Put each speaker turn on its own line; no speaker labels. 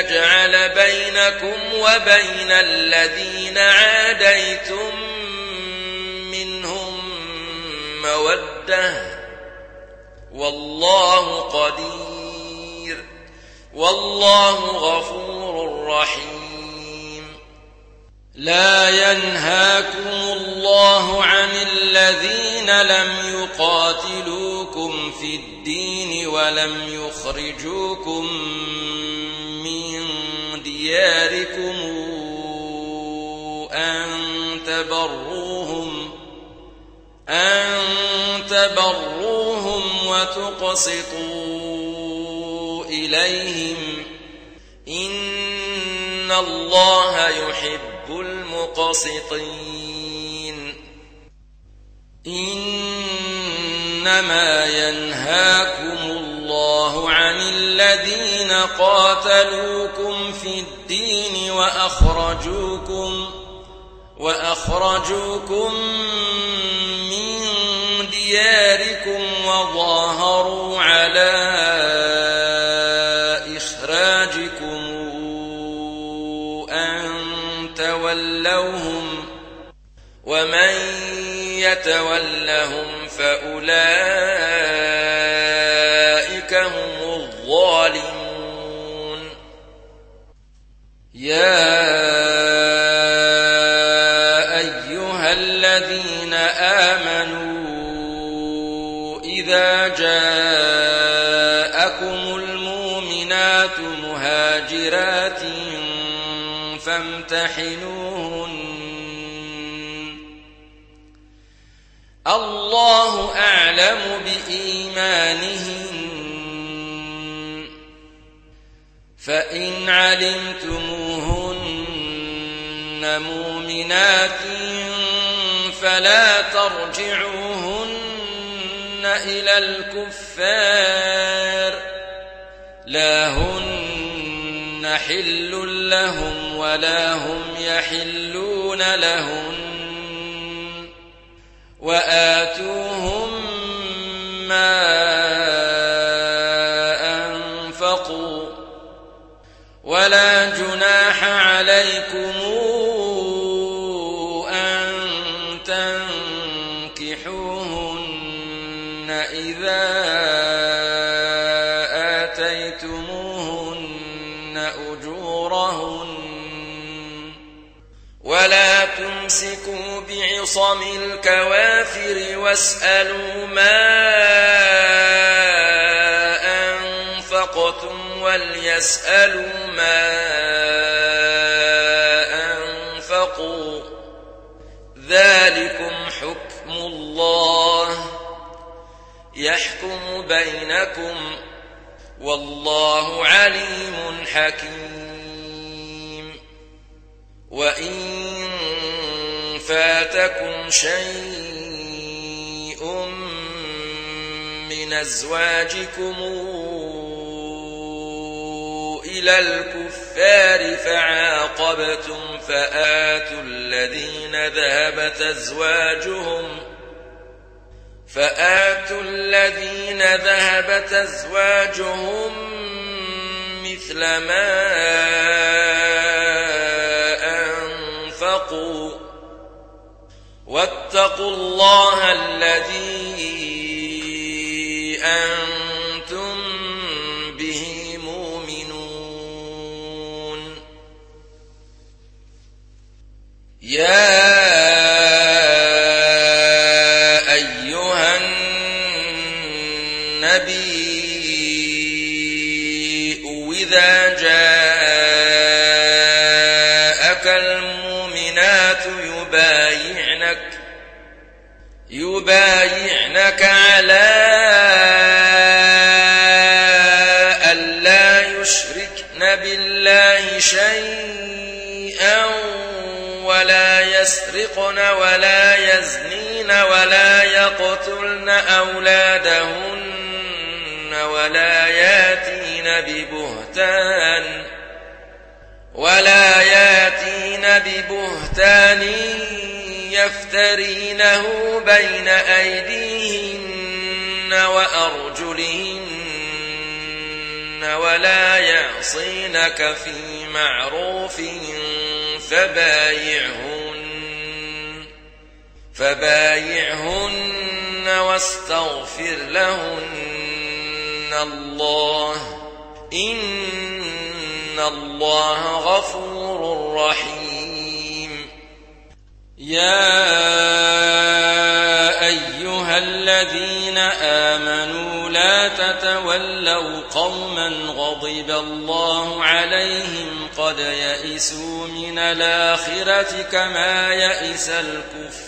يجعل بينكم وبين الذين عاديتم منهم مودة والله قدير والله غفور رحيم. لا ينهاكم الله عن الذين لم يقاتلوكم في الدين ولم يخرجوكم من دياركم أن تبروهم وتقسطوا إليهم إن الله يحب المقسطين. إنما ينهاكم الله عن الذين قاتلوكم في الدين وأخرجوكم من دياركم وظاهروا على إخراجكم أن تولوهم ومن يتولهم فأولئك هم الظالمون. يا أيها الذين آمنوا إذا جاءكم المؤمنات مهاجرات فامتحنوهن الله أعلم بإيمانهن فإن علمتموهن مؤمنات فلا ترجعوهن إلى الكفار لا هن حل لهم ولا هم يحلون لهن وآتوهم ما أنفقوا ولا جناح عليكم أن تنكحوهن إذا آتيتموهن أجورهن ولا تمسكوا بعصم الكوافر واسألوا ما أنفقتم وليسألوا ما أنفقوا ذلكم حكم الله يحكم بينكم والله عليم حكيم. وإن فاتكم شيء من أزواجكم إلى الكفار فعاقبتم فآتوا الذين ذهبت أزواجهم مثل ما أنفقوا واتقوا الله الذي أنتم به مؤمنون. يا أيها النبي إذا جاءك المؤمنات يبايعنك على ألا يشركن بالله شيئا ولا يسرقن ولا يزنين ولا يقتلن أولادهن ولا ياتين ببهتان يفترينه بين أيديهن وأرجلهن ولا يعصينك في معروف فبايعهن واستغفر لهن الله إن الله غفور رحيم. يا أيها الذين آمنوا لا تتولوا قوما غضب الله عليهم قد يئسوا من الآخرة كما يئس الكفار